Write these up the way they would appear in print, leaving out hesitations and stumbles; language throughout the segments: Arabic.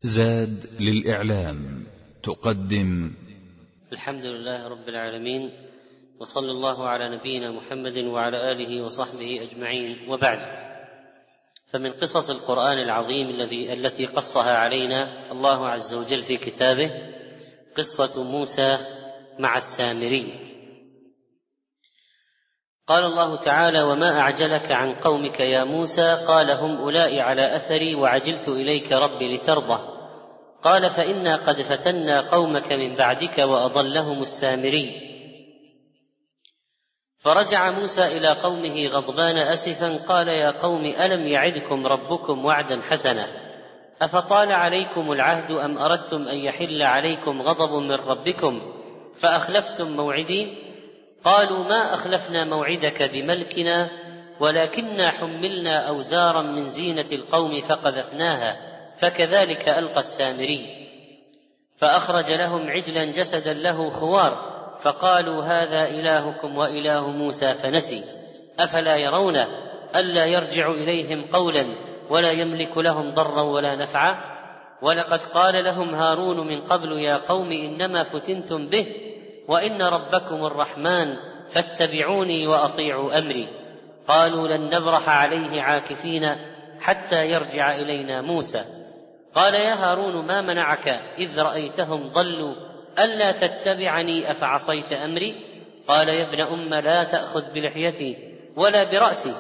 زاد للإعلام تقدم الحمد لله رب العالمين، وصلى الله على نبينا محمد وعلى آله وصحبه أجمعين، وبعد. فمن قصص القرآن العظيم التي قصها علينا الله عز وجل في كتابه قصة موسى مع السامري. قال الله تعالى: وما أعجلك عن قومك يا موسى؟ قال: هم أولئك على أثري وعجلت إليك ربي لترضى. قال: فإنا قد فتنا قومك من بعدك وأضلهم السامري. فرجع موسى إلى قومه غضبان أسفا، قال: يا قوم ألم يعدكم ربكم وعدا حسنا أفطال عليكم العهد أم أردتم أن يحل عليكم غضب من ربكم فأخلفتم موعدي؟ قالوا: ما أخلفنا موعدك بملكنا ولكننا حملنا أوزارا من زينة القوم فقذفناها فكذلك ألقى السامري. فأخرج لهم عجلا جسدا له خوار فقالوا: هذا إلهكم وإله موسى فنسي. أفلا يرون ألا يرجع إليهم قولا ولا يملك لهم ضرا ولا نفعا؟ ولقد قال لهم هارون من قبل: يا قوم إنما فتنتم به وإن ربكم الرحمن فاتبعوني وأطيعوا أمري. قالوا: لن نبرح عليه عاكفين حتى يرجع إلينا موسى. قال: يا هارون ما منعك إذ رأيتهم ضلوا ألا تتبعني أفعصيت أمري؟ قال: يا ابن أم لا تأخذ بلحيتي ولا برأسي،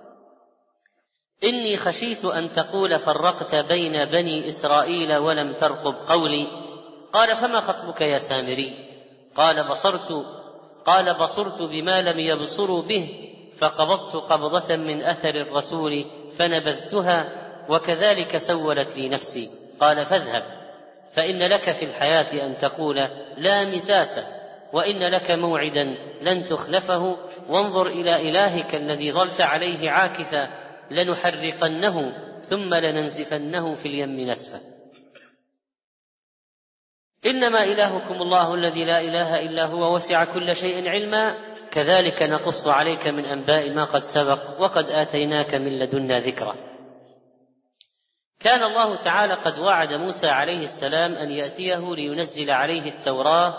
إني خشيت أن تقول فرقت بين بني إسرائيل ولم ترقب قولي. قال: فما خطبك يا سامري؟ قال: بصرت بما لم يبصروا به فقبضت قبضة من أثر الرسول فنبذتها وكذلك سولت لي نفسي. قال: فاذهب فإن لك في الحياة أن تقول لا مساس، وإن لك موعدا لن تخلفه، وانظر إلى إلهك الذي ظلت عليه عاكفا لنحرقنه ثم لننزفنه في اليم نسفا. إنما إلهكم الله الذي لا إله إلا هو وسع كل شيء علما، كذلك نقص عليك من أنباء ما قد سبق وقد آتيناك من لدنا ذكرا. كان الله تعالى قد وعد موسى عليه السلام أن يأتيه لينزل عليه التوراة،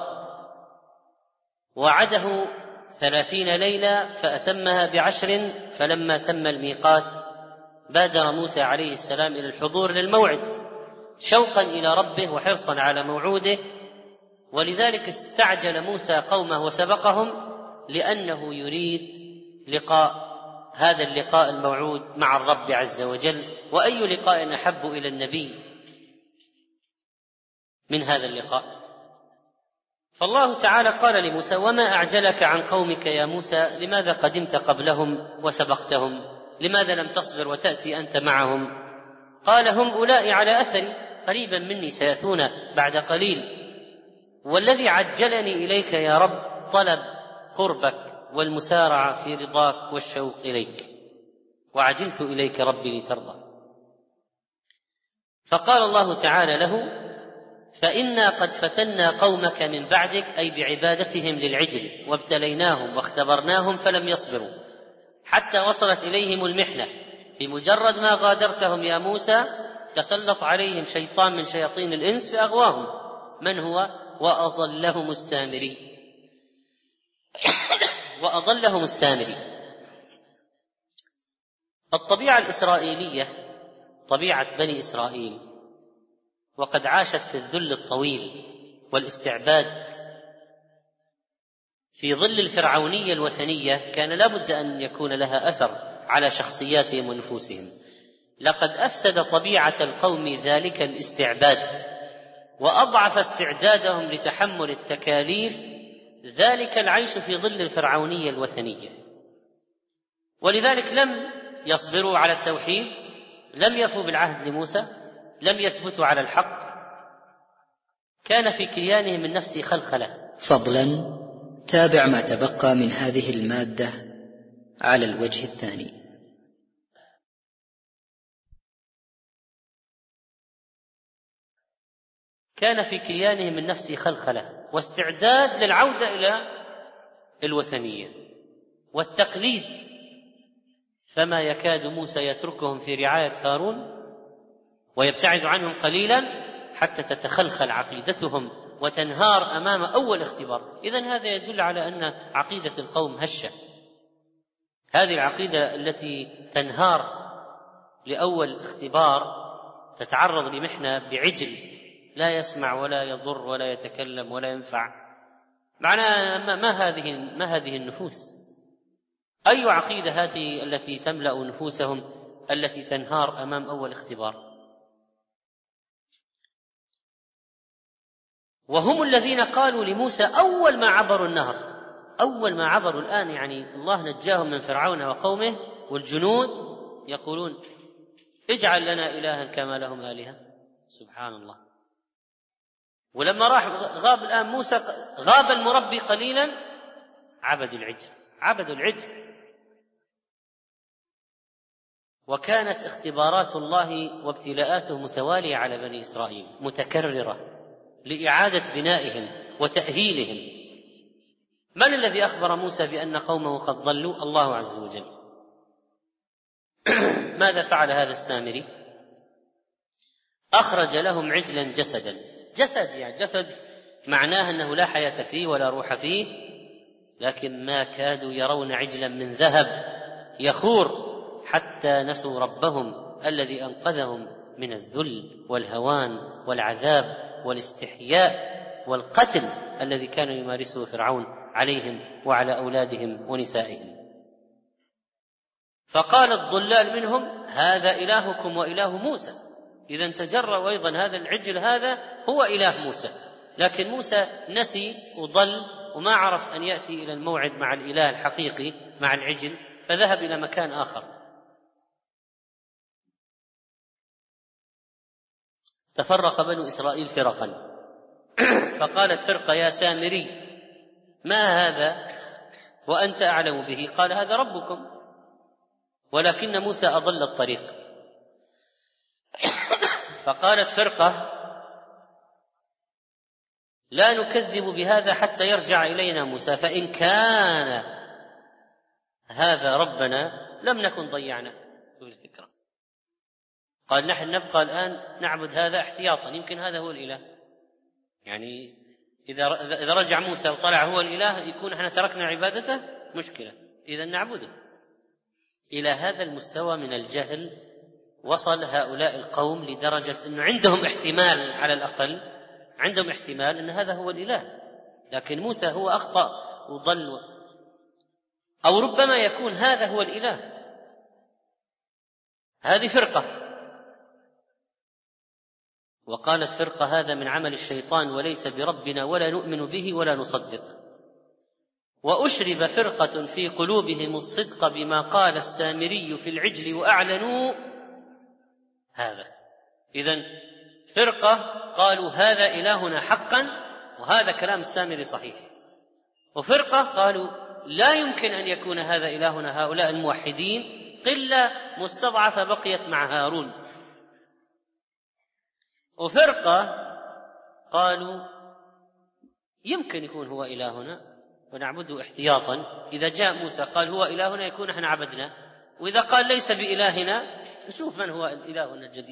وعده 30 ليلة فأتمها ب10، فلما تم الميقات بادر موسى عليه السلام إلى الحضور للموعد شوقا إلى ربه وحرصا على موعوده، ولذلك استعجل موسى قومه وسبقهم لأنه يريد هذا اللقاء الموعود مع الرب عز وجل. وأي لقاء أحب إلى النبي من هذا اللقاء؟ فالله تعالى قال لموسى: وما أعجلك عن قومك يا موسى؟ لماذا قدمت قبلهم وسبقتهم؟ لماذا لم تصبر وتأتي أنت معهم؟ قال: هم أولئك على أثري قريبا مني سيأتون بعد قليل، والذي عجلني إليك يا رب طلب قربك والمسارعة في رضاك والشوق إليك، وعجلت إليك ربي لترضى. فقال الله تعالى له: فإنا قد فتنا قومك من بعدك، أي بعبادتهم للعجل، وابتليناهم واختبرناهم فلم يصبروا حتى وصلت إليهم المحنة. بمجرد ما غادرتهم يا موسى تسلط عليهم شيطان من شياطين الإنس فأغواهم. من هو؟ وأضلهم السامري. الطبيعة الإسرائيلية طبيعة بني إسرائيل، وقد عاشت في الذل الطويل والاستعباد في ظل الفرعونية الوثنية، كان لا بد أن يكون لها أثر على شخصياتهم ونفوسهم. لقد أفسد طبيعة القوم ذلك الاستعباد، وأضعف استعدادهم لتحمل التكاليف ذلك العيش في ظل الفرعونية الوثنية. ولذلك لم يصبروا على التوحيد، لم يفوا بالعهد لموسى، لم يثبتوا على الحق، كان في كيانهم النفسي خلخلة. فضلا تابع ما تبقى من هذه المادة على الوجه الثاني. كان في كيانهم النفسي خلخلة واستعداد للعودة إلى الوثنية والتقليد، فما يكاد موسى يتركهم في رعاية هارون ويبتعد عنهم قليلا حتى تتخلخل عقيدتهم وتنهار أمام أول اختبار. إذن هذا يدل على أن عقيدة القوم هشة. هذه العقيدة التي تنهار لأول اختبار تتعرض لمحنة بعجل لا يسمع ولا يضر ولا يتكلم ولا ينفع. معناها ما هذه النفوس؟ أي عقيدة هذه التي تملأ نفوسهم التي تنهار أمام أول اختبار؟ وهم الذين قالوا لموسى أول ما عبروا النهر، أول ما عبروا الآن، يعني الله نجاهم من فرعون وقومه والجنود، يقولون اجعل لنا إلها كما لهم آلهة. سبحان الله. ولما غاب الآن موسى، غاب المربي قليلا، عبدوا العجل. وكانت اختبارات الله وابتلاءاته متوالية على بني إسرائيل، متكررة لإعادة بنائهم وتأهيلهم. من الذي أخبر موسى بأن قومه قد ضلوا؟ الله عز وجل. ماذا فعل هذا السامري؟ أخرج لهم عجلا جسدا. جسد معناه أنه لا حياة فيه ولا روح فيه، لكن ما كادوا يرون عجلا من ذهب يخور حتى نسوا ربهم الذي أنقذهم من الذل والهوان والعذاب والاستحياء والقتل الذي كان يمارسه فرعون عليهم وعلى أولادهم ونسائهم. فقال الضلال منهم هذا إلهكم وإله موسى. إذا تجرأوا أيضا هذا العجل هذا هو إله موسى، لكن موسى نسي وضل وما عرف أن يأتي إلى الموعد مع الإله الحقيقي مع العجل، فذهب إلى مكان آخر. تفرق بنو إسرائيل فرقا، فقالت فرقة يا سامري ما هذا وأنت أعلم به؟ قال هذا ربكم، ولكن موسى أضل الطريق. فقالت فرقة لا نكذب بهذا حتى يرجع إلينا موسى، فإن كان هذا ربنا لم نكن ضيعنا. الفكرة قال نحن نبقى الآن نعبد هذا احتياطا، يمكن هذا هو الإله، يعني إذا رجع موسى وطلع هو الإله يكون احنا تركنا عبادته، مشكلة، إذا نعبده. إلى هذا المستوى من الجهل وصل هؤلاء القوم لدرجة أنه عندهم احتمال، على الأقل عندهم احتمال أن هذا هو الإله، لكن موسى هو أخطأ وضل، أو ربما يكون هذا هو الإله. هذه فرقة. وقالت فرقة هذا من عمل الشيطان وليس بربنا ولا نؤمن به ولا نصدق. وأشرب فرقة في قلوبهم الصدق بما قال السامري في العجل وأعلنوا هذا. إذن فرقة قالوا هذا إلهنا حقا وهذا كلام السامري صحيح، وفرقة قالوا لا يمكن أن يكون هذا إلهنا، هؤلاء الموحدين قلة مستضعفة بقيت مع هارون. وفرقة قالوا يمكن يكون هو إلهنا ونعبده احتياطا، إذا جاء موسى قال هو إلهنا يكون احنا عبدنا، وإذا قال ليس بإلهنا نشوف من هو إلهنا الجديد.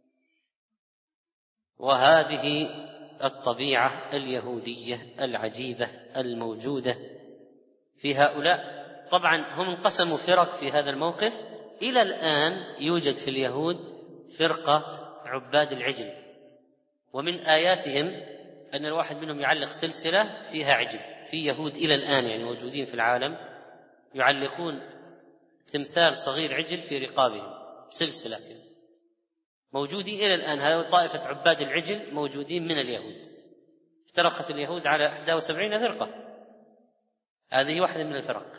وهذه الطبيعة اليهودية العجيبة الموجودة في هؤلاء. طبعا هم انقسموا فرق في هذا الموقف. إلى الآن يوجد في اليهود فرقة عباد العجل، ومن آياتهم أن الواحد منهم يعلق سلسلة فيها عجل. في يهود إلى الآن يعني موجودين في العالم يعلقون تمثال صغير عجل في رقابهم، سلسلة موجودين إلى الآن. هذا طائفة عباد العجل موجودين من اليهود. افترقت اليهود على 71 فرقة، هذه واحدة من الفرق،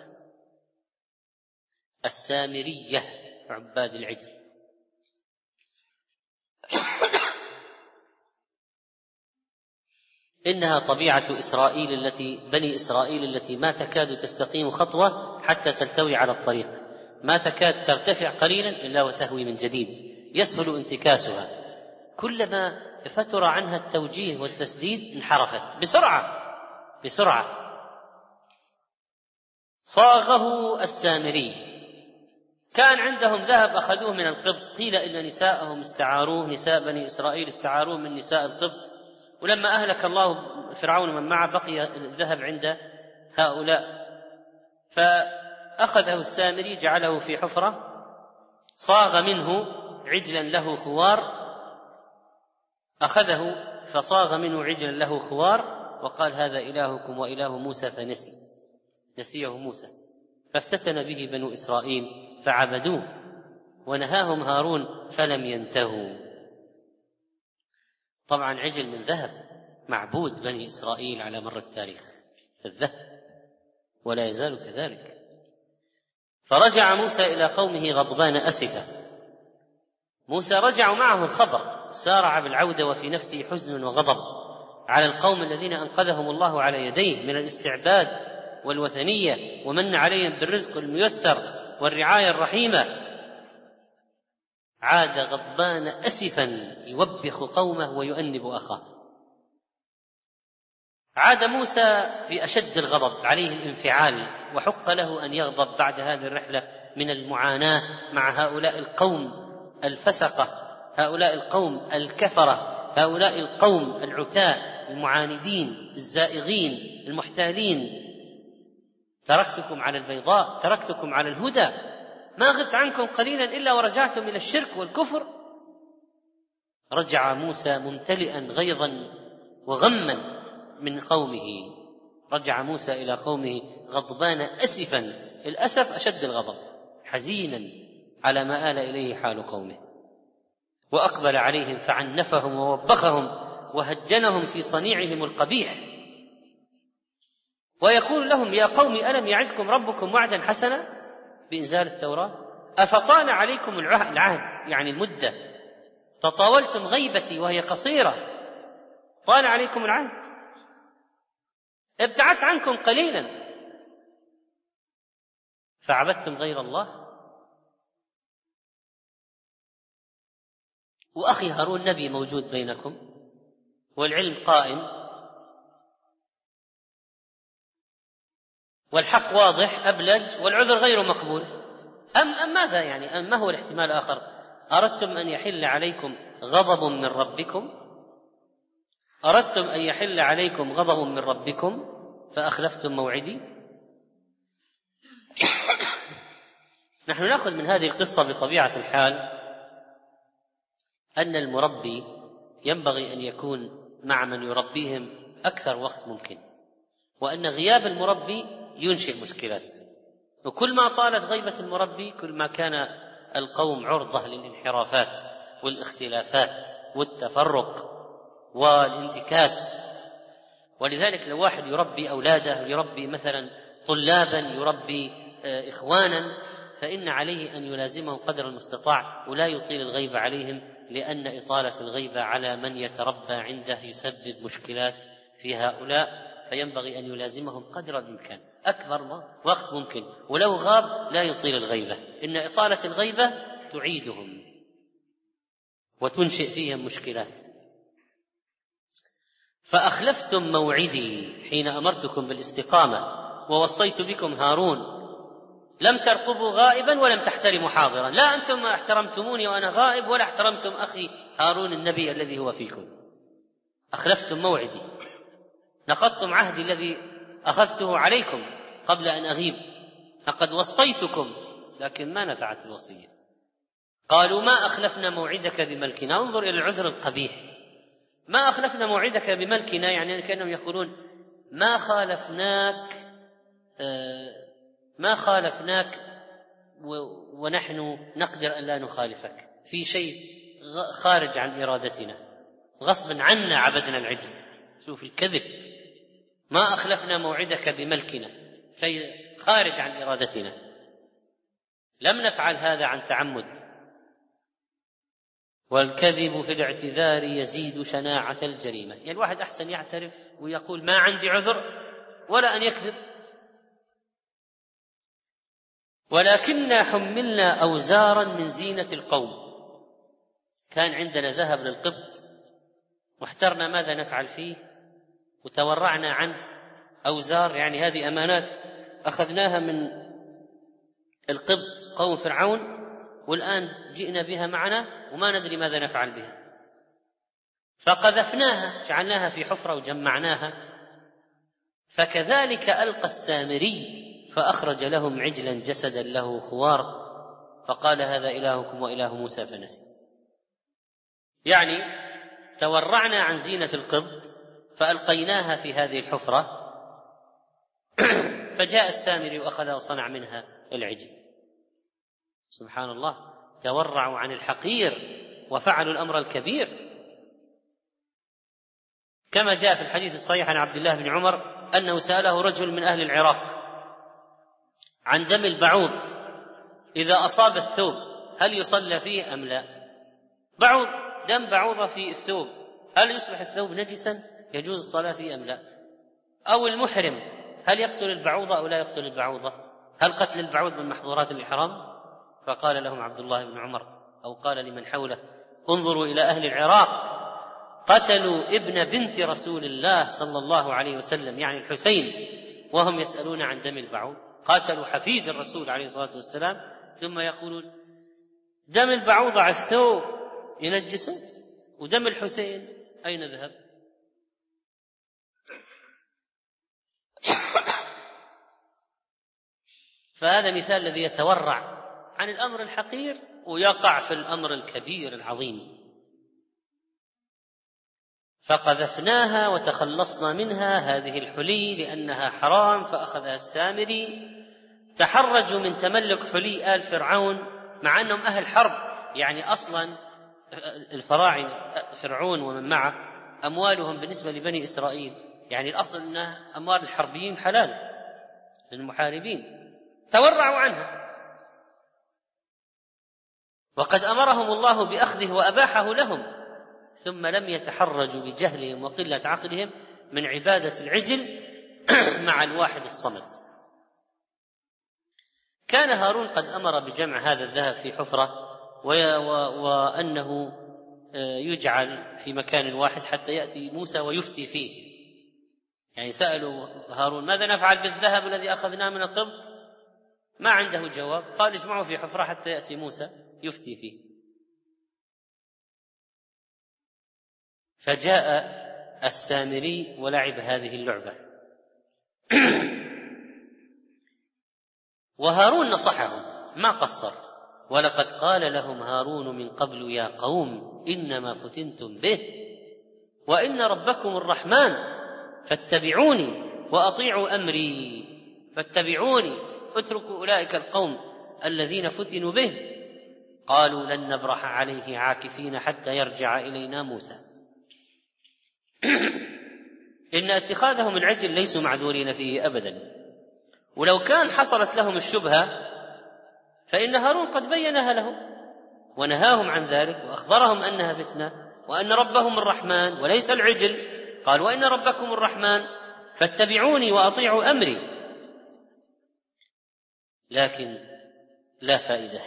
السامرية عباد العجل. إنها طبيعة بني إسرائيل التي ما تكاد تستقيم خطوة حتى تلتوي على الطريق، ما تكاد ترتفع قليلا إلا وتهوي من جديد، يسهل انتكاسها. كلما فتر عنها التوجيه والتسديد انحرفت بسرعة. صاغه السامري، كان عندهم ذهب أخذوه من القبط، قيل إن نساءهم استعاروه، نساء بني إسرائيل استعاروه من نساء القبط، ولما أهلك الله فرعون من معه بقي الذهب عند هؤلاء، فأخذه السامري جعله في حفرة، صاغ منه عجلا له خوار، أخذه فصاغ منه عجلا له خوار وقال هذا إلهكم وإله موسى نسيه موسى، فافتتن به بنو إسرائيل فعبدوه، ونهاهم هارون فلم ينتهوا. طبعا عجل من ذهب معبود بني إسرائيل على مر التاريخ، الذهب، ولا يزال كذلك. فرجع موسى إلى قومه غضبان أسفا. موسى رجع معه الخبر، سارع بالعودة وفي نفسه حزن وغضب على القوم الذين أنقذهم الله على يديه من الاستعباد والوثنية، ومن عليهم بالرزق الميسر والرعاية الرحيمة. عاد غضبان أسفا يوبخ قومه ويؤنب أخاه. عاد موسى في أشد الغضب، عليه الانفعال، وحق له أن يغضب بعد هذه الرحلة من المعاناة مع هؤلاء القوم الفسقة، هؤلاء القوم الكفرة، هؤلاء القوم العتاة المعاندين الزائغين المحتالين. تركتكم على البيضاء، تركتكم على الهدى، ما غبت عنكم قليلا إلا ورجعتم إلى الشرك والكفر. رجع موسى ممتلئا غيظا وغما من قومه، رجع موسى إلى قومه غضبان أسفا، الأسف أشد الغضب، حزينا على ما آل إليه حال قومه. وأقبل عليهم فعنفهم ووبخهم وهجنهم في صنيعهم القبيح، ويقول لهم يا قوم ألم يعدكم ربكم وعدا حسنا بإنزال التوراة؟ أفطال عليكم العهد، يعني المدة، تطاولتم غيبتي وهي قصيرة، طال عليكم العهد، ابتعدت عنكم قليلا فعبدتم غير الله. وأخي هارون نبي موجود بينكم والعلم قائم والحق واضح أبلج والعذر غير مقبول، أم ماذا يعني؟ أم ما هو الاحتمال الآخر؟ أردتم أن يحل عليكم غضب من ربكم، أردتم أن يحل عليكم غضب من ربكم فأخلفتم موعدي. نحن نأخذ من هذه القصة بطبيعة الحال أن المربي ينبغي أن يكون مع من يربيهم أكثر وقت ممكن، وأن غياب المربي ينشئ مشكلات، وكل ما طالت غيبة المربي كل ما كان القوم عرضة للانحرافات والاختلافات والتفرق والانتكاس. ولذلك لو واحد يربي أولاده، يربي مثلا طلابا، يربي إخوانا، فإن عليه أن يلازمهم قدر المستطاع ولا يطيل الغيبة عليهم، لأن إطالة الغيبة على من يتربى عنده يسبب مشكلات في هؤلاء، فينبغي أن يلازمهم قدر الإمكان أكبر وقت ممكن، ولو غاب لا يطيل الغيبة، إن إطالة الغيبة تعيدهم وتنشئ فيهم مشكلات. فأخلفتم موعدي حين أمرتكم بالاستقامة ووصيت بكم هارون، لم ترقبوا غائبا ولم تحترموا حاضرا، لا أنتم ما احترمتموني وأنا غائب ولا احترمتم أخي هارون النبي الذي هو فيكم. أخلفتم موعدي، نقضتم عهدي الذي أخذته عليكم قبل أن أغيب، لقد وصيتكم لكن ما نفعت الوصية. قالوا ما أخلفنا موعدك بملكنا، انظر إلى العذر القبيح، ما أخلفنا موعدك بملكنا، يعني كأنهم يقولون ما خالفناك ونحن نقدر أن لا نخالفك في شيء خارج عن إرادتنا، غصبا عنا عبدنا العجل. شوف الكذب، ما أخلفنا موعدك بملكنا، شيء خارج عن إرادتنا، لم نفعل هذا عن تعمد. والكذب في الاعتذار يزيد شناعة الجريمة، يعني الواحد أحسن يعترف ويقول ما عندي عذر ولا أن يكذب. ولكننا حملنا أوزارا من زينة القوم، كان عندنا ذهب للقبط واحترنا ماذا نفعل فيه وتورعنا عن أوزار، يعني هذه أمانات أخذناها من القبط قوم فرعون والآن جئنا بها معنا وما ندري ماذا نفعل بها، فقذفناها جعلناها في حفرة وجمعناها. فكذلك ألقى السامري فأخرج لهم عجلا جسدا له خوار فقال هذا إلهكم وإله موسى فنسي. يعني تورعنا عن زينة القبط فألقيناها في هذه الحفرة، فجاء السامري وأخذ وصنع منها العجل. سبحان الله، تورعوا عن الحقير وفعلوا الأمر الكبير. كما جاء في الحديث الصحيح عن عبد الله بن عمر أنه سأله رجل من أهل العراق عن دم البعوض إذا أصاب الثوب هل يصلى فيه أم لا؟ بعوض، دم بعوضة في الثوب، هل يصبح الثوب نجسا يجوز الصلاة فيه أم لا؟ أو المحرم هل يقتل البعوضة أو لا يقتل البعوضة؟ هل قتل البعوض من محظورات الإحرام؟ فقال لهم عبد الله بن عمر أو قال لمن حوله انظروا إلى أهل العراق قتلوا ابن بنت رسول الله صلى الله عليه وسلم يعني الحسين وهم يسألون عن دم البعوض، قاتلوا حفيد الرسول عليه الصلاة والسلام ثم يقولون دم البعوض على الثوب ينجسه ودم الحسين أين ذهب؟ فهذا مثال الذي يتورع عن الأمر الحقير ويقع في الأمر الكبير العظيم. فقذفناها وتخلصنا منها هذه الحلي لأنها حرام فأخذها السامري. تحرجوا من تملك حلي آل فرعون مع أنهم أهل حرب، يعني أصلا الفراعنة فرعون ومن معه أموالهم بالنسبة لبني إسرائيل يعني الأصل أن أموال الحربيين حلال للمحاربين، تورعوا عنها وقد أمرهم الله بأخذه وأباحه لهم، ثم لم يتحرجوا بجهلهم وقلة عقلهم من عبادة العجل مع الواحد الصمد. كان هارون قد أمر بجمع هذا الذهب في حفرة وأنه يجعل في مكان واحد حتى يأتي موسى ويفتي فيه. يعني سألوا هارون ماذا نفعل بالذهب الذي أخذناه من القبط؟ ما عنده جواب، قال اجمعوا في حفرة حتى يأتي موسى يفتي فيه. فجاء السامري ولعب هذه اللعبة وهارون نصحهم ما قصر، ولقد قال لهم هارون من قبل يا قوم إنما فتنتم به وإن ربكم الرحمن فاتبعوني وأطيعوا أمري. فاتبعوني، اتركوا أولئك القوم الذين فتنوا به. قالوا لن نبرح عليه عاكفين حتى يرجع إلينا موسى. إن اتخاذهم العجل ليسوا معذورين فيه أبدا، ولو كان حصلت لهم الشبهة فإن هارون قد بينها لهم ونهاهم عن ذلك وأخبرهم أنها فتنة وأن ربهم الرحمن وليس العجل. قال وإن ربكم الرحمن فاتبعوني وأطيعوا أمري، لكن لا فائدة.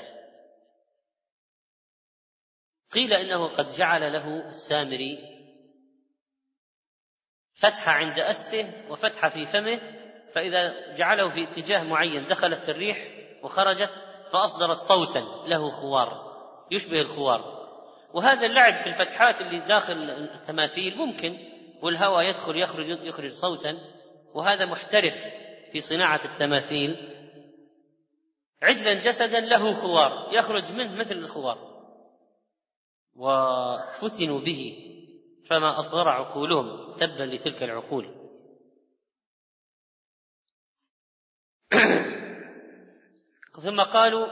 قيل إنه قد جعل له السامري فتحة عند أسته وفتحة في فمه، فإذا جعله في اتجاه معين دخلت الريح وخرجت فأصدرت صوتا له خوار يشبه الخوار. وهذا اللعب في الفتحات اللي داخل التماثيل ممكن، والهواء يدخل يخرج صوتا، وهذا محترف في صناعة التماثيل. عجلا جسدا له خوار يخرج منه مثل الخوار، وفتنوا به فما أصغر عقولهم، تبا لتلك العقول. ثم قالوا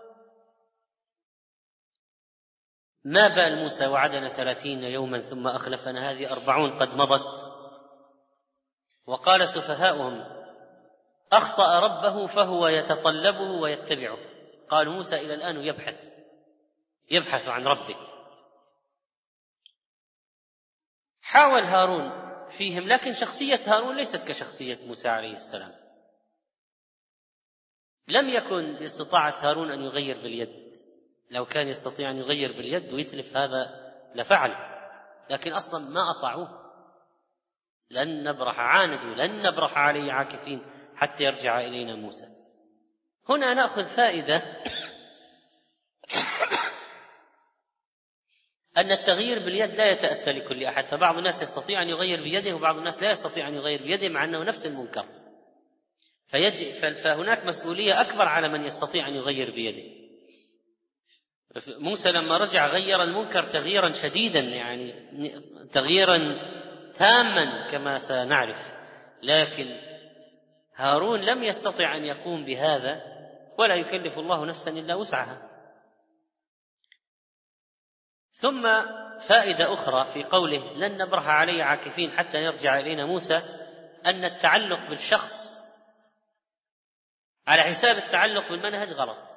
ما بال موسى وعدنا 30 يوما ثم أخلفنا، هذه 40 قد مضت. وقال سفهاؤهم أخطأ ربه فهو يتطلبه ويتبعه. قالوا موسى إلى الآن يبحث عن ربه. حاول هارون فيهم، لكن شخصية هارون ليست كشخصية موسى عليه السلام. لم يكن باستطاعة هارون أن يغير باليد، لو كان يستطيع أن يغير باليد ويتلف هذا لفعل، لكن أصلا ما أطاعوه. لن نبرح عليه عاكفين حتى يرجع إلينا موسى. هنا نأخذ فائدة أن التغيير باليد لا يتأتى لكل أحد، فبعض الناس يستطيع أن يغير بيده وبعض الناس لا يستطيع أن يغير بيده مع أنه نفس المنكر، فهناك مسؤولية أكبر على من يستطيع أن يغير بيده. موسى لما رجع غير المنكر تغييرا شديدا، يعني تغييرا تاما كما سنعرف، لكن هارون لم يستطع أن يقوم بهذا، ولا يكلف الله نفسا إلا وسعها. ثم فائدة أخرى في قوله لن نبرح عليه عاكفين حتى يرجع إلينا موسى، أن التعلق بالشخص على حساب التعلق بالمنهج غلط.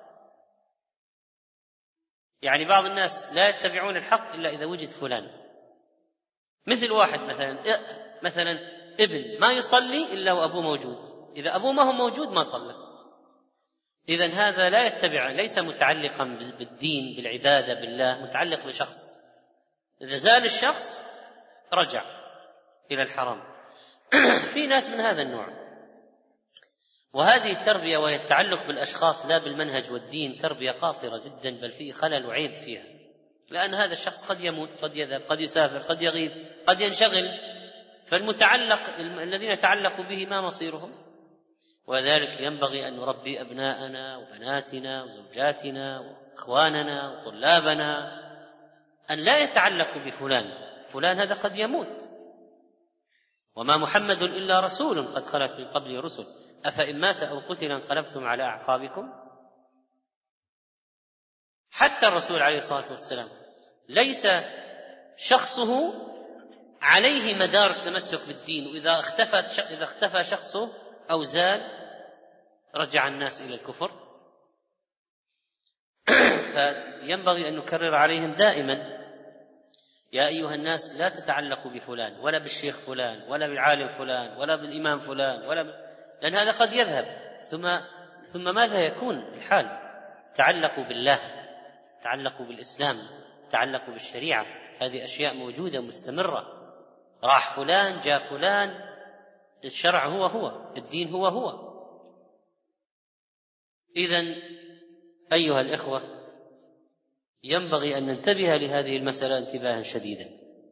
يعني بعض الناس لا يتبعون الحق إلا إذا وجد فلان، مثل واحد مثلا ابن ما يصلي إلا وأبوه موجود، إذا أبوه ما هو موجود ما صلى. إذن هذا لا يتبع، ليس متعلقا بالدين بالعبادة بالله، متعلق بشخص، إذا زال الشخص رجع إلى الحرام. في ناس من هذا النوع، وهذه التربية وهي التعلق بالأشخاص لا بالمنهج والدين تربية قاصرة جدا، بل فيه خلل وعيب فيها، لأن هذا الشخص قد يموت، قد يذهب، قد يسافر، قد يغيب، قد ينشغل، فالمتعلق الذين يتعلقوا به ما مصيرهم. وذلك ينبغي أن نربي أبناءنا وبناتنا وزوجاتنا وإخواننا وطلابنا أن لا يتعلقوا بفلان هذا قد يموت، وما محمد إلا رسول قد خلت من قبله رسل أفإن مات أو قتل انقلبتم على أعقابكم. حتى الرسول عليه الصلاة والسلام ليس شخصه عليه مدار التمسك بالدين، وإذا اختفى شخصه أو زال رجع الناس إلى الكفر. فينبغي أن نكرر عليهم دائما يا أيها الناس لا تتعلقوا بفلان ولا بالشيخ فلان ولا بالعالم فلان ولا بالإمام فلان لأن هذا قد يذهب، ثم ماذا يكون الحال؟ تعلقوا بالله، تعلقوا بالإسلام، تعلقوا بالشريعة، هذه أشياء موجودة مستمرة. راح فلان جاء فلان، الشرع هو، الدين هو. إذن أيها الإخوة ينبغي أن ننتبه لهذه المسألة انتباها شديدا.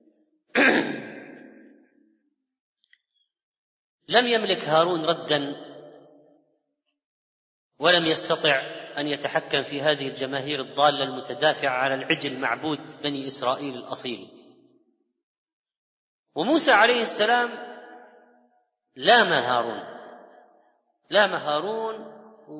لم يملك هارون ردا ولم يستطع أن يتحكم في هذه الجماهير الضالة المتدافعة على العجل معبود بني إسرائيل الأصيل. وموسى عليه السلام لام هارون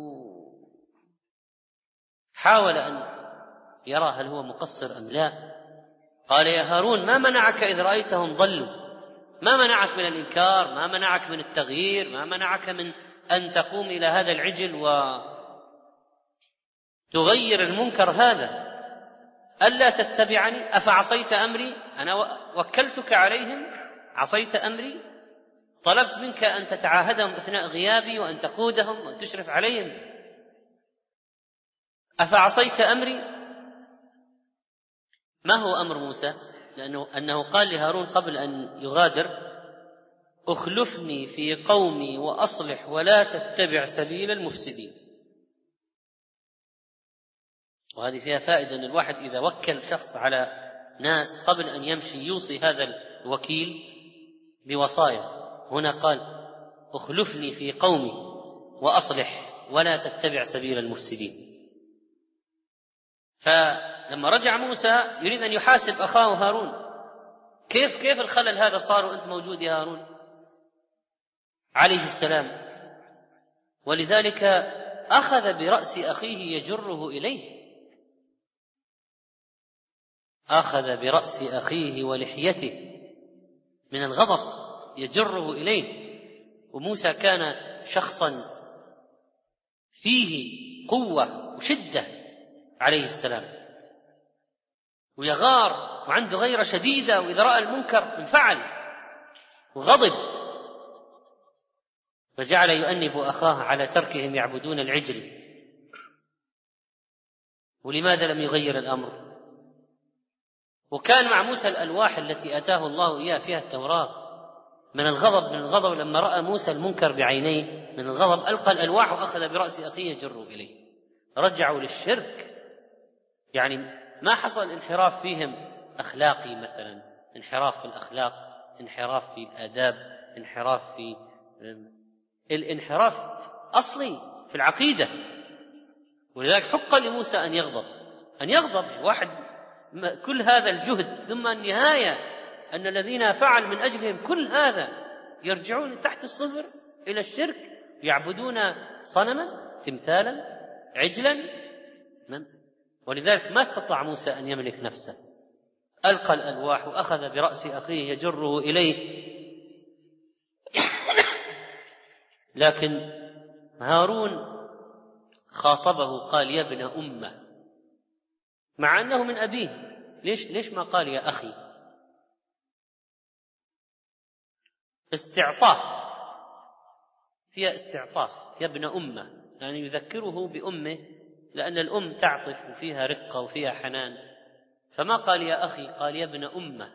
وحاول أن يرى هل هو مقصر أم لا. قال يا هارون ما منعك إذ رأيتهم ضلوا؟ ما منعك من الإنكار؟ ما منعك من التغيير؟ ما منعك من أن تقوم إلى هذا العجل وتغير المنكر هذا؟ ألا تتبعني أفعصيت أمري؟ أنا وكلتك عليهم، عصيت أمري، طلبت منك أن تتعاهدهم أثناء غيابي وأن تقودهم وأن تشرف عليهم، أفعصيت أمري؟ ما هو أمر موسى؟ أنه قال لهارون قبل أن يغادر أخلفني في قومي وأصلح ولا تتبع سبيل المفسدين. وهذه فيها فائدة أن الواحد إذا وكل شخص على ناس قبل أن يمشي يوصي هذا الوكيل بوصايا. هنا قال أخلفني في قومي وأصلح ولا تتبع سبيل المفسدين. فلما رجع موسى يريد أن يحاسب أخاه هارون، كيف الخلل هذا صار وأنت موجود يا هارون عليه السلام؟ ولذلك أخذ برأس أخيه يجره إليه، أخذ برأس أخيه ولحيته من الغضب يجره إليه. وموسى كان شخصا فيه قوة وشدة عليه السلام، ويغار وعنده غيرة شديدة، وإذا رأى المنكر انفعل وغضب، فجعل يؤنب أخاه على تركهم يعبدون العجل. ولماذا لم يغير الأمر؟ وكان مع موسى الألواح التي أتاه الله إياه فيها التوراة. من الغضب لما رأى موسى المنكر بعينيه من الغضب ألقى الألواح وأخذ برأس أخيه يجره إليه. رجعوا للشرك، يعني ما حصل انحراف فيهم أخلاقي مثلا، انحراف في الأخلاق، انحراف في الآداب، انحراف في الانحراف أصلي في العقيدة. ولذلك حق لموسى أن يغضب واحد كل هذا الجهد، ثم النهاية أن الذين فعل من أجلهم كل هذا يرجعون تحت الصفر إلى الشرك، يعبدون صنما، تمثالا، عجلا. ولذلك ما استطاع موسى أن يملك نفسه، ألقى الألواح وأخذ برأس أخيه يجره إليه. لكن هارون خاطبه قال يا ابن أمة، مع أنه من أبيه. ليش ما قال يا أخي؟ استعطاف، فيها استعطاف، يا ابن أمة، يعني يذكره بأمه، لأن الأم تعطف وفيها رقة وفيها حنان. فما قال يا أخي، قال يا ابن أمة،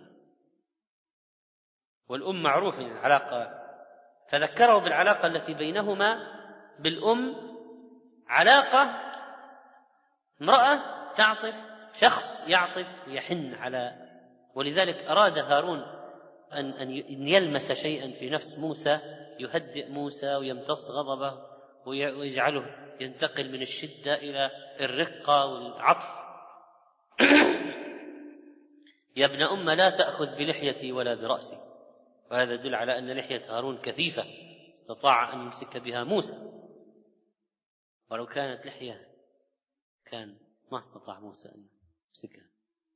والأم معروف العلاقة، فذكره بالعلاقة التي بينهما بالأم، علاقة امرأة تعطف، شخص يعطف ويحن على. ولذلك أراد هارون أن يلمس شيئا في نفس موسى يهدئ موسى ويمتص غضبه ويجعله ينتقل من الشدة إلى الرقة والعطف. يا ابن أمة لا تأخذ بلحيتي ولا برأسي. وهذا يدل على أن لحية هارون كثيفة، استطاع أن يمسك بها موسى، ولو كانت لحية كان ما استطاع موسى أن يمسكها.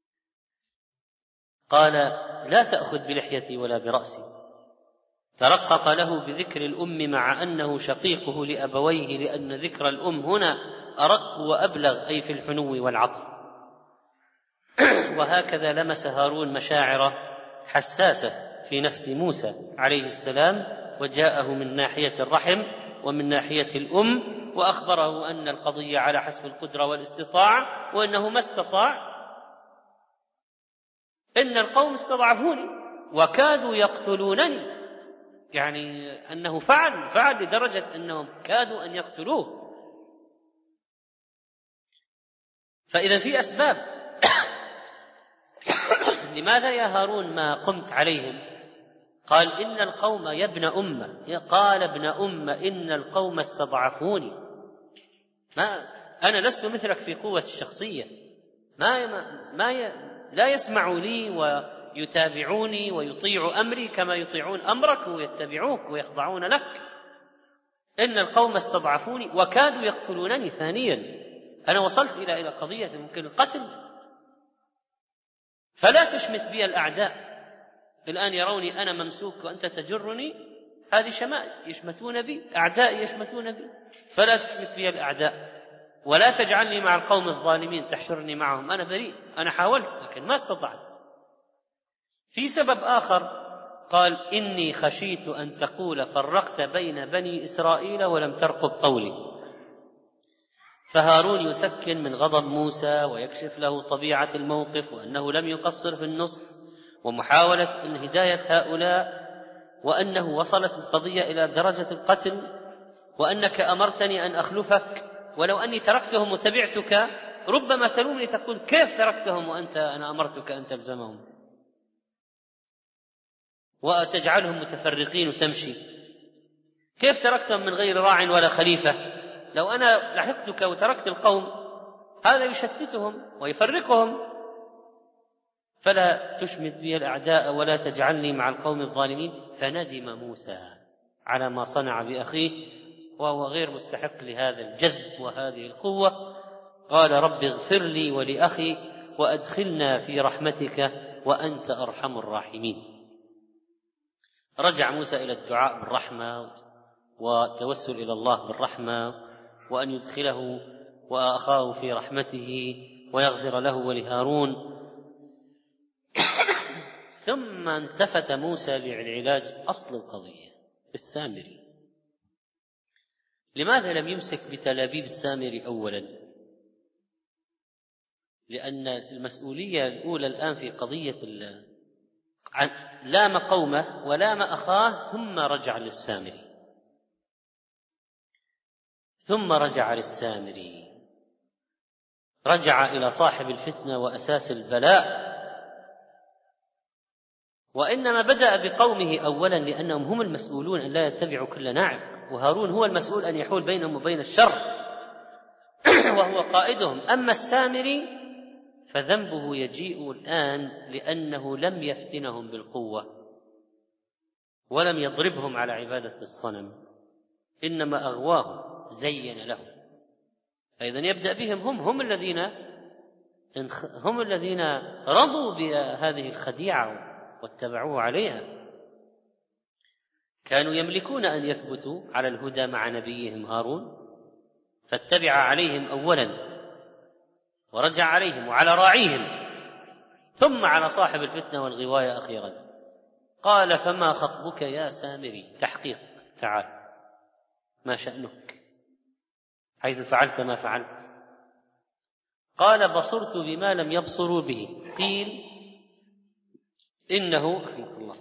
قال لا تأخذ بلحيتي ولا برأسي. ترقق له بذكر الأم مع أنه شقيقه لأبويه، لأن ذكر الأم هنا أرق وأبلغ، أي في الحنو والعطف. وهكذا لمس هارون مشاعر حساسة في نفس موسى عليه السلام، وجاءه من ناحية الرحم ومن ناحية الأم، وأخبره أن القضية على حسب القدرة والاستطاعة، وأنه ما استطاع. إن القوم استضعفوني وكادوا يقتلونني، يعني أنه فعل لدرجة أنهم كادوا أن يقتلوه. فإذا في أسباب. لماذا يا هارون ما قمت عليهم؟ قال إن القوم يا ابن أمة، قال ابن أمة إن القوم استضعفوني، أنا لست مثلك في قوة الشخصية، لا يسمعوا لي ويتابعوني ويطيعوا أمري كما يطيعون أمرك ويتبعوك ويخضعون لك. إن القوم استضعفوني وكادوا يقتلونني. ثانيا أنا وصلت إلى قضية ممكن القتل، فلا تشمت بي الأعداء. الآن يروني أنا ممسوك وأنت تجرني، هذه شمائل يشمتون بي، أعدائي يشمتون بي، فلا تشمت بي الأعداء ولا تجعلني مع القوم الظالمين تحشرني معهم. أنا بريء، أنا حاولت لكن ما استطعت. في سبب آخر قال إني خشيت أن تقول فرقت بين بني إسرائيل ولم ترقب قولي. فهارون يسكن من غضب موسى ويكشف له طبيعة الموقف، وأنه لم يقصر في النصح ومحاولة هداية هؤلاء، وأنه وصلت القضية إلى درجة القتل، وأنك أمرتني أن أخلفك، ولو أني تركتهم وتبعتك ربما تلومني تقول كيف تركتهم وأنت أنا أمرتك أن تلزمهم وتجعلهم متفرقين وتمشي. كيف تركتهم من غير راع ولا خليفة؟ لو أنا لحقتك وتركت القوم هذا يشتتهم ويفرقهم. فلا تشمت بي الأعداء ولا تجعلني مع القوم الظالمين. فندم موسى على ما صنع بأخيه، وهو غير مستحق لهذا الجذب وهذه القوة. قال رب اغفر لي ولأخي وأدخلنا في رحمتك وأنت أرحم الراحمين. رجع موسى إلى الدعاء بالرحمة والتوسل إلى الله بالرحمة، وأن يدخله وأخاه في رحمته ويغفر له ولهارون. ثم التفت موسى لعلاج أصل القضية بالسامري. لماذا لم يمسك بتلابيب السامري أولا؟ لأن المسؤولية الأولى الآن في قضية لام قومه ولام أخاه، ثم رجع للسامري، رجع إلى صاحب الفتنة وأساس البلاء، وإنما بدأ بقومه أولا لأنهم هم المسؤولون أن لا يتبعوا كل ناعق، وهارون هو المسؤول أن يحول بينهم وبين الشر وهو قائدهم. أما السامري فذنبه يجيء الآن لأنه لم يفتنهم بالقوة ولم يضربهم على عبادة الصنم، إنما أغواهم زين لهم. فإذا يبدأ بهم، هم الذين رضوا بهذه الخديعة واتبعوه عليها. كانوا يملكون أن يثبتوا على الهدى مع نبيهم هارون، فاتبع عليهم أولا ورجع عليهم وعلى راعيهم، ثم على صاحب الفتنة والغواية أخيرا. قال: فما خطبك يا سامري؟ تحقيق، تعال، ما شأنك حيث فعلت ما فعلت؟ قال: بصرت بما لم يبصروا به. قيل إنه رحمه الله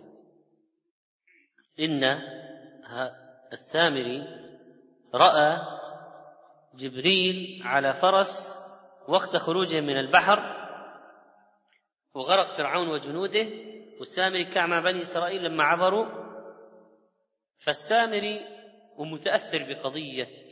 إن السامري رأى جبريل على فرس وقت خروجه من البحر وغرق فرعون وجنوده، والسامري كان مع بني إسرائيل لما عبروا. فالسامري ومتأثر بقضية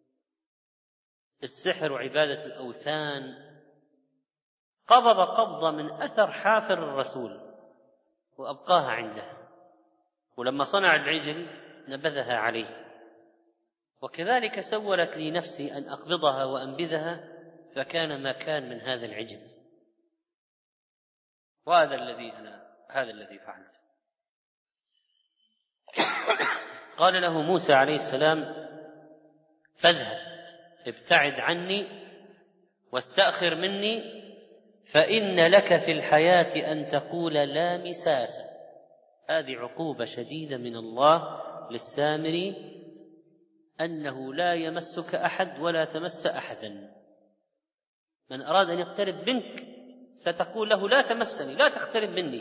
السحر وعبادة الأوثان قبض قبضة من أثر حافر الرسول وأبقاها عنده، ولما صنع العجل نبذها عليه. وكذلك سولت لي نفسي أن أقبضها وأنبذها، فكان ما كان من هذا العجل، وهذا الذي فعلت. قال له موسى عليه السلام: فاذهب، ابتعد عني واستأخر مني، فإن لك في الحياة أن تقول لا مساس. هذه عقوبة شديدة من الله للسامري، أنه لا يمسك أحد ولا تمس أحدا. من أراد أن يقترب منك ستقول له لا تمسني، لا تقترب مني،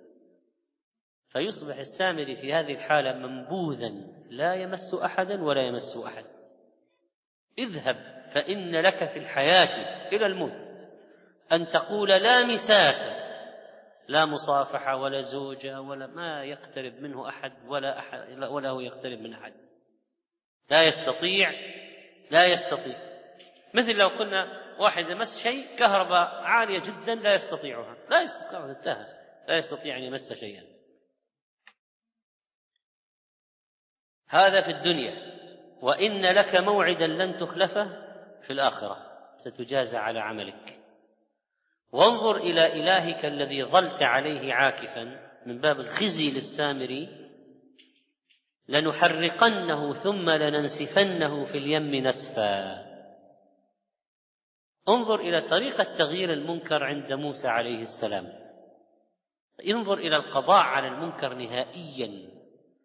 فيصبح السامري في هذه الحالة منبوذا لا يمس أحدا ولا يمس أحد. اذهب فإن لك في الحياة إلى الموت أن تقول لا مساس، لا مصافحة ولا زوجة ولا ما يقترب منه أحد ولا هو يقترب من أحد. لا يستطيع. مثل لو قلنا واحد يمس شيء كهرباء عالية جدا لا يستطيعها، لا يستطيع أن يمس شيئا. هذا في الدنيا. وإن لك موعدا لن تخلفه في الآخرة، ستجازى على عملك. وانظر إلى إلهك الذي ظلت عليه عاكفا، من باب الخزي للسامري، لنحرقنه ثم لننسفنه في اليم نسفا. انظر إلى طريقة تغيير المنكر عند موسى عليه السلام، انظر إلى القضاء على المنكر نهائيا.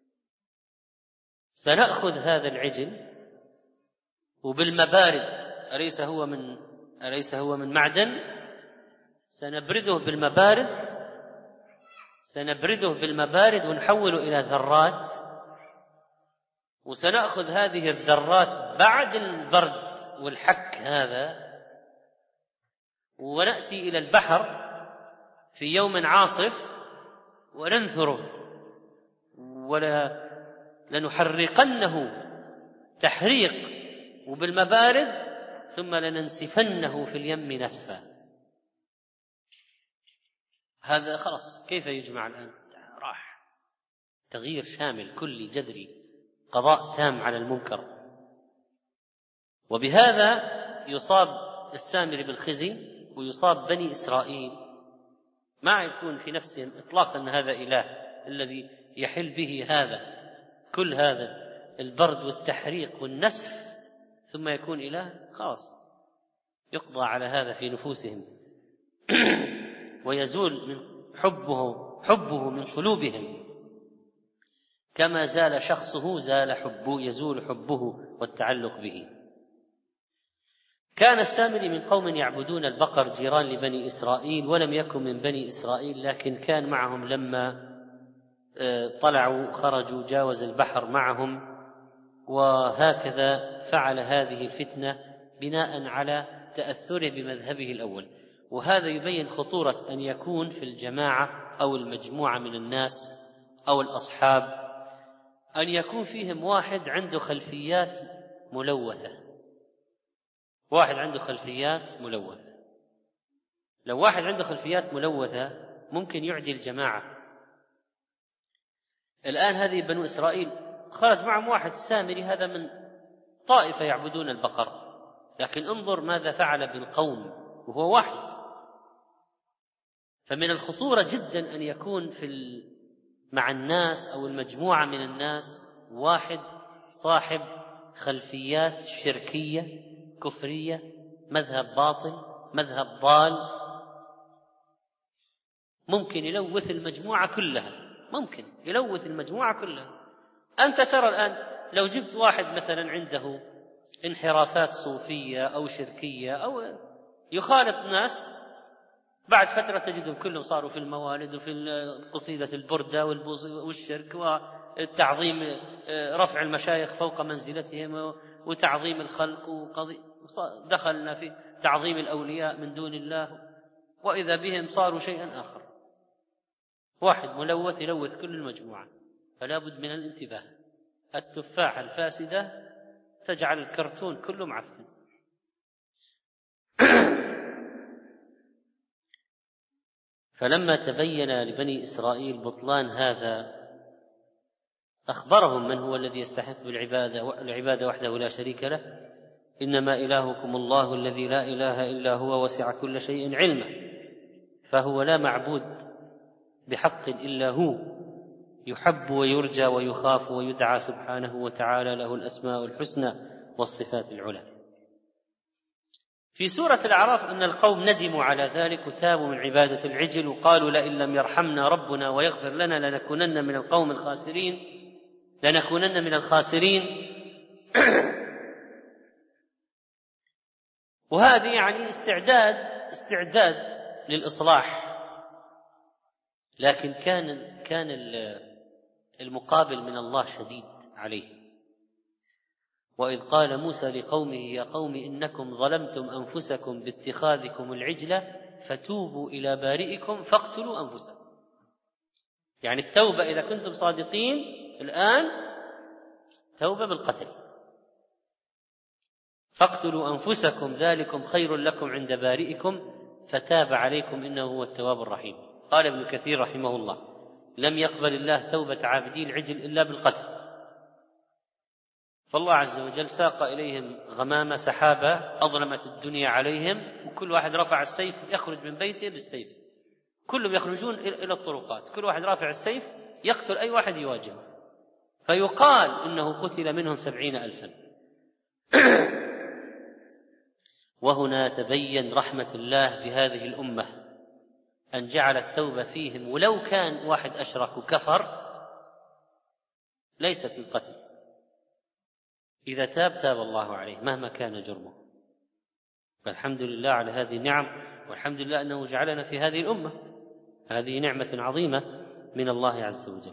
سنأخذ هذا العجل وبالمبارد، أليس هو من معدن، سنبرده بالمبارد ونحوله إلى ذرات، وسنأخذ هذه الذرات بعد البرد والحك هذا ونأتي إلى البحر في يوم عاصف وننثره، لنحرقنه تحريق وبالمبارد ثم لننسفنه في اليم نسفا. هذا خلاص كيف يجمع الآن؟ راح تغيير شامل كلي جذري، قضاء تام على المنكر. وبهذا يصاب السامري بالخزي ويصاب بني إسرائيل، ما يكون في نفسهم إطلاقا أن هذا إله الذي يحل به كل هذا البرد والتحريق والنسف ثم يكون إله. خلاص يقضى على هذا في نفوسهم ويزول من حبه من قلوبهم، كما زال شخصه يزول حبه والتعلق به. كان السامري من قوم يعبدون البقر جيران لبني إسرائيل، ولم يكن من بني إسرائيل، لكن كان معهم لما طلعوا خرجوا جاوز البحر معهم. وهكذا فعل هذه الفتنة بناء على تأثره بمذهبه الأول. وهذا يبين خطورة أن يكون في الجماعة أو المجموعة من الناس أو الأصحاب أن يكون فيهم واحد عنده خلفيات ملوثة. واحد عنده خلفيات ملوثة. لو واحد عنده خلفيات ملوثة ممكن يعدي الجماعة. الآن هذه بنو إسرائيل خرج معهم واحد سامري، هذا من طائفة يعبدون البقر، لكن انظر ماذا فعل بالقوم وهو واحد. فمن الخطورة جدا أن يكون مع الناس أو المجموعة من الناس واحد صاحب خلفيات شركية كفرية، مذهب باطل، مذهب ضال، ممكن يلوث المجموعة كلها. ممكن يلوث المجموعة كلها. أنت ترى الآن لو جبت واحد مثلا عنده انحرافات صوفية أو شركية أو يخالط ناس، بعد فترة تجدهم كلهم صاروا في الموالد وفي قصيدة البردة والشرك والتعظيم، رفع المشايخ فوق منزلتهم وتعظيم الخلق، دخلنا في تعظيم الأولياء من دون الله، وإذا بهم صاروا شيئا آخر. واحد ملوث يلوث كل المجموعة، فلا بد من الانتباه. التفاحة الفاسدة تجعل الكرتون كله معفن. فلما تبين لبني إسرائيل بطلان هذا أخبرهم من هو الذي يستحق العبادة وحده لا شريك له. إنما إلهكم الله الذي لا إله إلا هو وسع كل شيء علما، فهو لا معبود بحق إلا هو، يحب ويرجى ويخاف ويدعى سبحانه وتعالى، له الأسماء الحسنى والصفات العلى. في سورة الأعراف أن القوم ندموا على ذلك وتابوا من عبادة العجل وقالوا لئن لم يرحمنا ربنا ويغفر لنا لنكونن من القوم الخاسرين، لنكونن من الخاسرين. وهذه يعني استعداد للإصلاح، لكن كان المقابل من الله شديد عليه. وإذ قال موسى لقومه يا قوم إنكم ظلمتم أنفسكم باتخاذكم العجلة فتوبوا إلى بارئكم فاقتلوا أنفسكم. يعني التوبة إذا كنتم صادقين الآن توبة بالقتل. فاقتلوا أنفسكم ذلكم خير لكم عند بارئكم فتاب عليكم إنه هو التواب الرحيم. قال ابن كثير رحمه الله لم يقبل الله توبة عابدي العجل إلا بالقتل. فالله عز وجل ساق إليهم غمامة سحابة أظلمت الدنيا عليهم، وكل واحد رفع السيف يخرج من بيته بالسيف، كلهم يخرجون إلى الطرقات، كل واحد رافع السيف يقتل أي واحد يواجهه، فيقال إنه قتل منهم 70,000. وهنا تبين رحمة الله بهذه الأمة أن جعل التوبة فيهم، ولو كان واحد أشرك وكفر ليست القتل، إذا تاب الله عليه مهما كان جرمه. فالحمد لله على هذه النعم، والحمد لله أنه جعلنا في هذه الأمة، هذه نعمة عظيمة من الله عز وجل.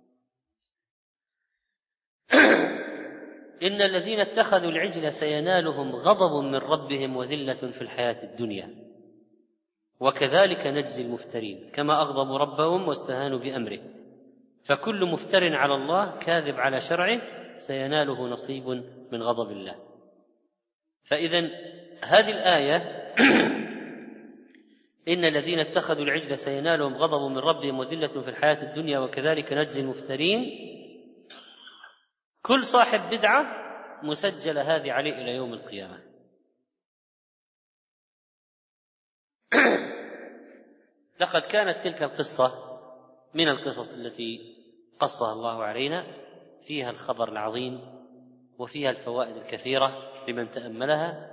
إن الذين اتخذوا العجل سينالهم غضب من ربهم وذلة في الحياة الدنيا وكذلك نجزي المفترين كما أغضبوا ربهم واستهانوا بأمره، فكل مفتر على الله كاذب على شرعه سيناله نصيب من غضب الله. فإذن هذه الآية إن الذين اتخذوا العجل سينالهم غضب من ربهم وذلة في الحياة الدنيا وكذلك نجزي المفترين، كل صاحب بدعة مسجلة هذه عليه إلى يوم القيامة. لقد كانت تلك القصة من القصص التي قصها الله علينا، فيها الخبر العظيم وفيها الفوائد الكثيرة لمن تأملها،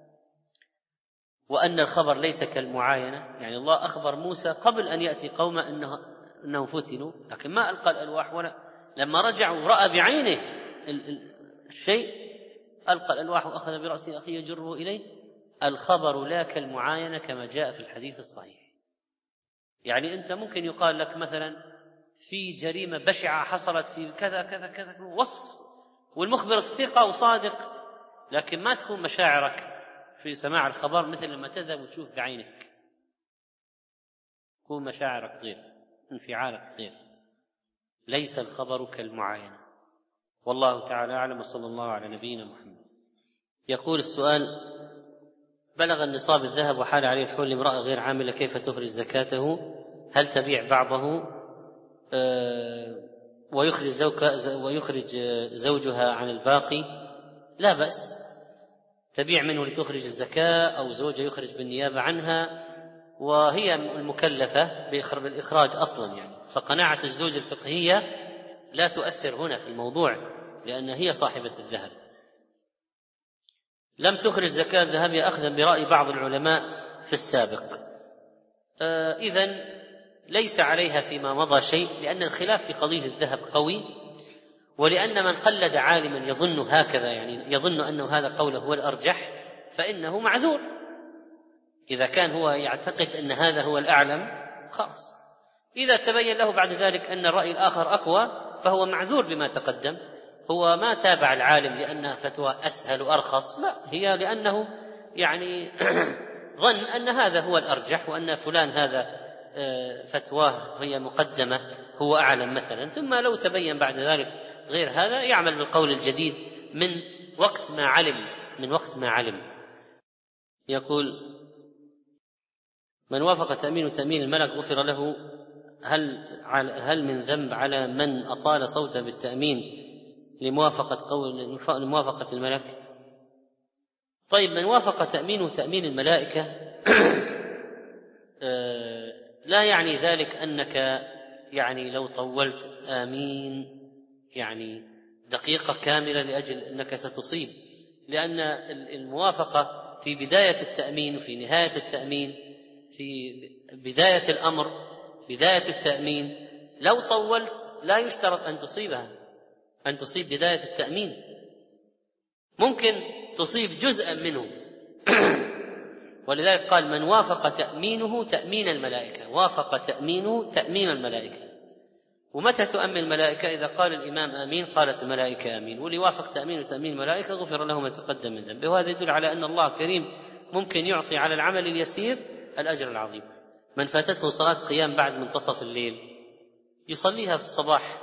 وأن الخبر ليس كالمعاينة. يعني الله أخبر موسى قبل أن يأتي قوم أنهم فتنوا، لكن ما ألقى الألواح، ولا لما رجع ورأى بعينه الشيء ألقى الألواح وأخذ برأس أخيه يجره إليه. الخبر لا كالمعاينة كما جاء في الحديث الصحيح. يعني أنت ممكن يقال لك مثلا في جريمة بشعة حصلت في كذا كذا كذا وصف، والمخبر ثقة وصادق، لكن ما تكون مشاعرك في سماع الخبر مثل لما تذهب وتشوف بعينك، تكون مشاعرك غير. انفعالك غير، ليس الخبر كالمعاينة. والله تعالى أعلم، وصلى الله على نبينا محمد. يقول السؤال: بلغ النصاب الذهب وحال عليه الحول لامرأة غير عاملة، كيف تخرج زكاته؟ هل تبيع بعضه ويخرج زوجها عن الباقي؟ لا بأس، تبيع منه لتخرج الزكاة، أو زوجها يخرج بالنيابة عنها، وهي المكلفة بالإخراج أصلا يعني، فقناعة الزوج الفقهية لا تؤثر هنا في الموضوع، لأن هي صاحبة الذهب. لم تخرج زكاة ذهبها أخذا برأي بعض العلماء في السابق، إذن ليس عليها فيما مضى شيء، لأن الخلاف في قضية الذهب قوي، ولأن من قلد عالما يظن هكذا، يعني يظن أنه هذا قوله هو الأرجح، فإنه معذور. إذا كان هو يعتقد أن هذا هو الأعلم خلاص، إذا تبين له بعد ذلك أن الرأي الآخر أقوى فهو معذور بما تقدم. هو ما تابع العالم لأنها فتوى أسهل وأرخص، لا، هي لأنه يعني ظن أن هذا هو الأرجح، وأن فلان هذا فتواه هي مقدمة هو أعلم مثلا، ثم لو تبين بعد ذلك غير هذا يعمل بالقول الجديد من وقت ما علم. يقول: من وافق تأمين الملك غفر له، هل من ذنب على من أطال صوته بالتأمين لموافقة الملك؟ طيب، من وافق تأمين الملائكة لا يعني ذلك أنك يعني لو طولت آمين يعني دقيقة كاملة لأجل أنك ستصيب، لأن الموافقة في بداية التأمين وفي نهاية التأمين، في بداية الأمر بداية التأمين، لو طولت لا يشترط أن تصيب بداية التأمين، ممكن تصيب جزءا منه. ولذلك قال: من وافق تأمينه تأمين الملائكة، وافق تأمينه تأمين الملائكة. ومتى تؤمن الملائكة؟ إذا قال الإمام آمين قالت الملائكة آمين، واللي وافق تأمين الملائكة غفر له ما تقدم من ذنبه. وهذا يدل على أن الله كريم، ممكن يعطي على العمل اليسير الأجر العظيم. من فاتته صلاة قيام بعد منتصف الليل يصليها في الصباح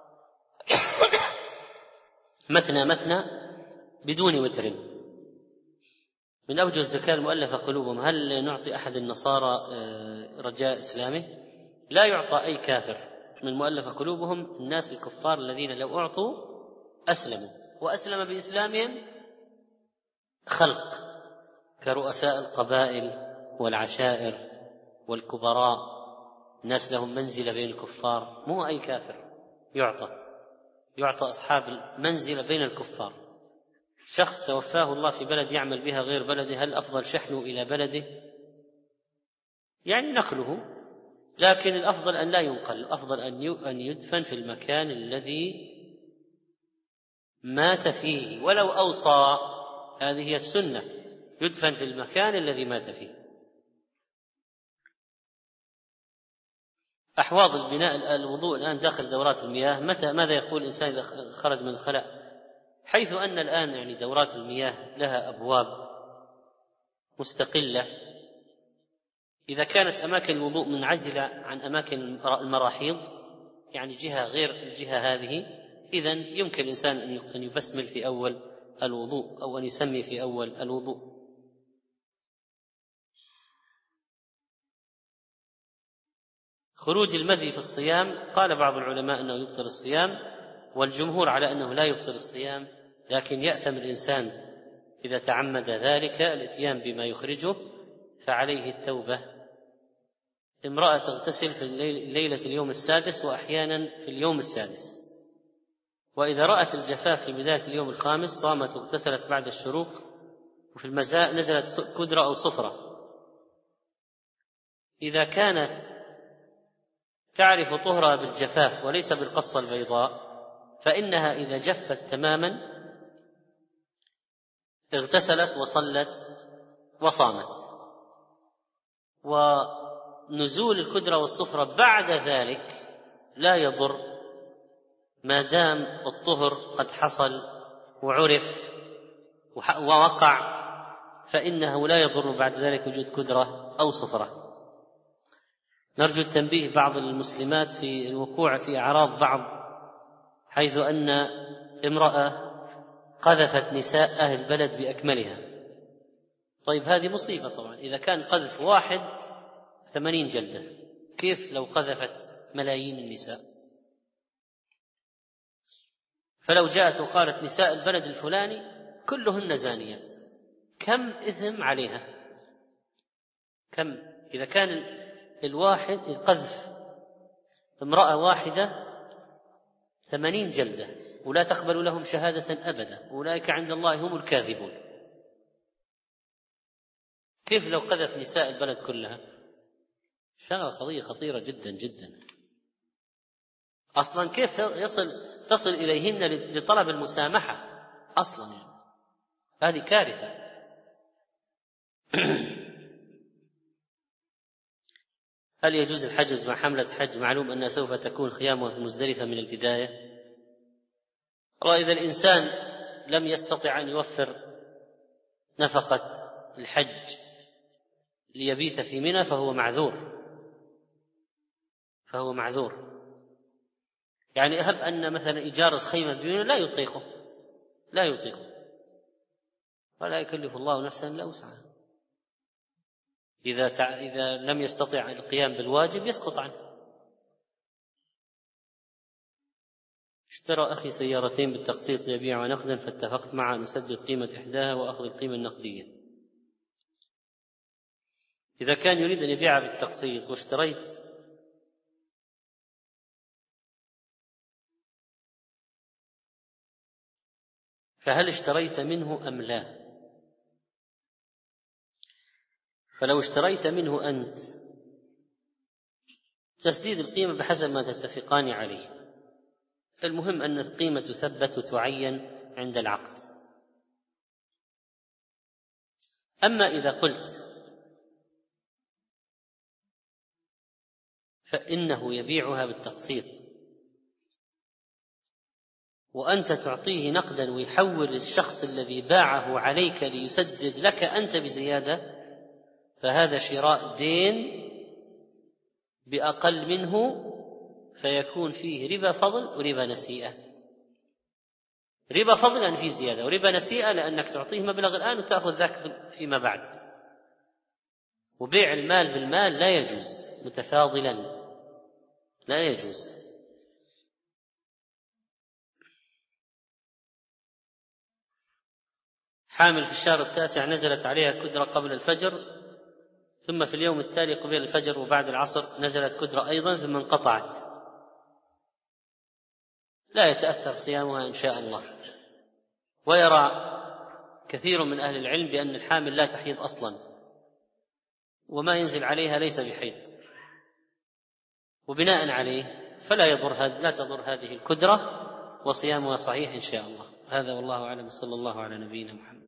مثنى بدون وتر. من أوجه الزكاة المؤلفة قلوبهم، هل نعطي أحد النصارى رجاء إسلامه؟ لا يعطى أي كافر من مؤلفة قلوبهم، الناس الكفار الذين لو أعطوا أسلموا، وأسلم بإسلامهم خلق كرؤساء القبائل والعشائر والكبراء، الناس لهم منزلة بين الكفار، مو أي كافر يعطى أصحاب المنزلة بين الكفار. شخص توفاه الله في بلد يعمل بها غير بلده، هل أفضل شحنه إلى بلده؟ يعني نقله، لكن الأفضل أن لا ينقل، الأفضل أن يدفن في المكان الذي مات فيه، ولو أوصى، هذه هي السنة، يدفن في المكان الذي مات فيه. أحواض البناء الوضوء الآن داخل دورات المياه، ماذا يقول الإنسان إذا خرج من الخلاء؟ حيث أن الآن يعني دورات المياه لها أبواب مستقلة، إذا كانت أماكن الوضوء منعزلة عن أماكن المراحيض، يعني جهة غير الجهة هذه، إذن يمكن الإنسان أن يبسمل في أول الوضوء أو أن يسمي في أول الوضوء. خروج المذي في الصيام، قال بعض العلماء أنه يبطل الصيام، والجمهور على أنه لا يبطل الصيام، لكن يأثم الإنسان إذا تعمد ذلك الإتيان بما يخرجه، فعليه التوبة. امرأة تغتسل في ليلة اليوم السادس وأحيانا في اليوم السادس، وإذا رأت الجفاف في بداية اليوم الخامس صامت واغتسلت بعد الشروق، وفي المساء نزلت كدرة أو صفرة. إذا كانت تعرف طهرها بالجفاف وليس بالقصة البيضاء، فإنها إذا جفت تماما اغتسلت وصلت وصامت. ونزول الكدرة والصفرة بعد ذلك لا يضر ما دام الطهر قد حصل وعرف ووقع، فإنه لا يضر بعد ذلك وجود كدرة أو صفرة. نرجو التنبيه بعض المسلمات في الوقوع في أعراض بعض، حيث أن امرأة قذفت نساء أهل البلد بأكملها. طيب هذه مصيبة طبعا، إذا كان قذف واحد 80 جلدة، كيف لو قذفت ملايين النساء؟ فلو جاءت وقالت نساء البلد الفلاني كلهن زانيات، كم إثم عليها؟ كم؟ إذا كان الواحد القذف امرأة واحدة 80 جلدة ولا تقبل لهم شهادة أبدا، أولئك عند الله هم الكاذبون، كيف لو قذف نساء البلد كلها؟ شغلة قضية خطيرة جدا جدا. أصلا كيف تصل إليهن لطلب المسامحة أصلا؟ هذه كارثة. هل يجوز الحجز مع حملة حج معلوم أنها سوف تكون خيامها مزدلفة من البداية؟ والله إذا الإنسان لم يستطع أن يوفر نفقة الحج ليبيت في منى فهو معذور. يعني أهب أن مثلا إيجار الخيمة بمنى لا يطيقه، ولا يكلف الله نفسا إلا وسعها. إذا لم يستطع القيام بالواجب يسقط عنه. اشترى أخي سيارتين بالتقسيط يبيع نقدا، فاتفقت معه أن أسدد قيمة إحداها وأخذ القيمة النقدية. إذا كان يريد أن يبيعها بالتقسيط واشتريت فهل اشتريت منه أم لا؟ فلو اشتريت منه أنت تسديد القيمة بحسب ما تتفقان عليه، المهم أن القيمة تثبت وتعين عند العقد. أما إذا قلت فإنه يبيعها بالتقسيط وأنت تعطيه نقدا ويحول الشخص الذي باعه عليك ليسدد لك أنت بزيادة، فهذا شراء دين بأقل منه، فيكون فيه ربا فضل وربا نسيئة. ربا فضل لأن فيه زيادة، وربا نسيئة لأنك تعطيه مبلغ الآن وتأخذ ذاك فيما بعد. وبيع المال بالمال لا يجوز متفاضلا، لا يجوز. حامل في الشهر التاسع نزلت عليها كدرة قبل الفجر، ثم في اليوم التالي قبل الفجر وبعد العصر نزلت كدرة أيضا ثم انقطعت، لا يتأثر صيامها إن شاء الله. ويرى كثير من أهل العلم بأن الحامل لا تحيض أصلا، وما ينزل عليها ليس بحيض، وبناء عليه لا تضر هذه الكدرة، وصيامها صحيح إن شاء الله. هذا والله أعلم، صلى الله على نبينا محمد.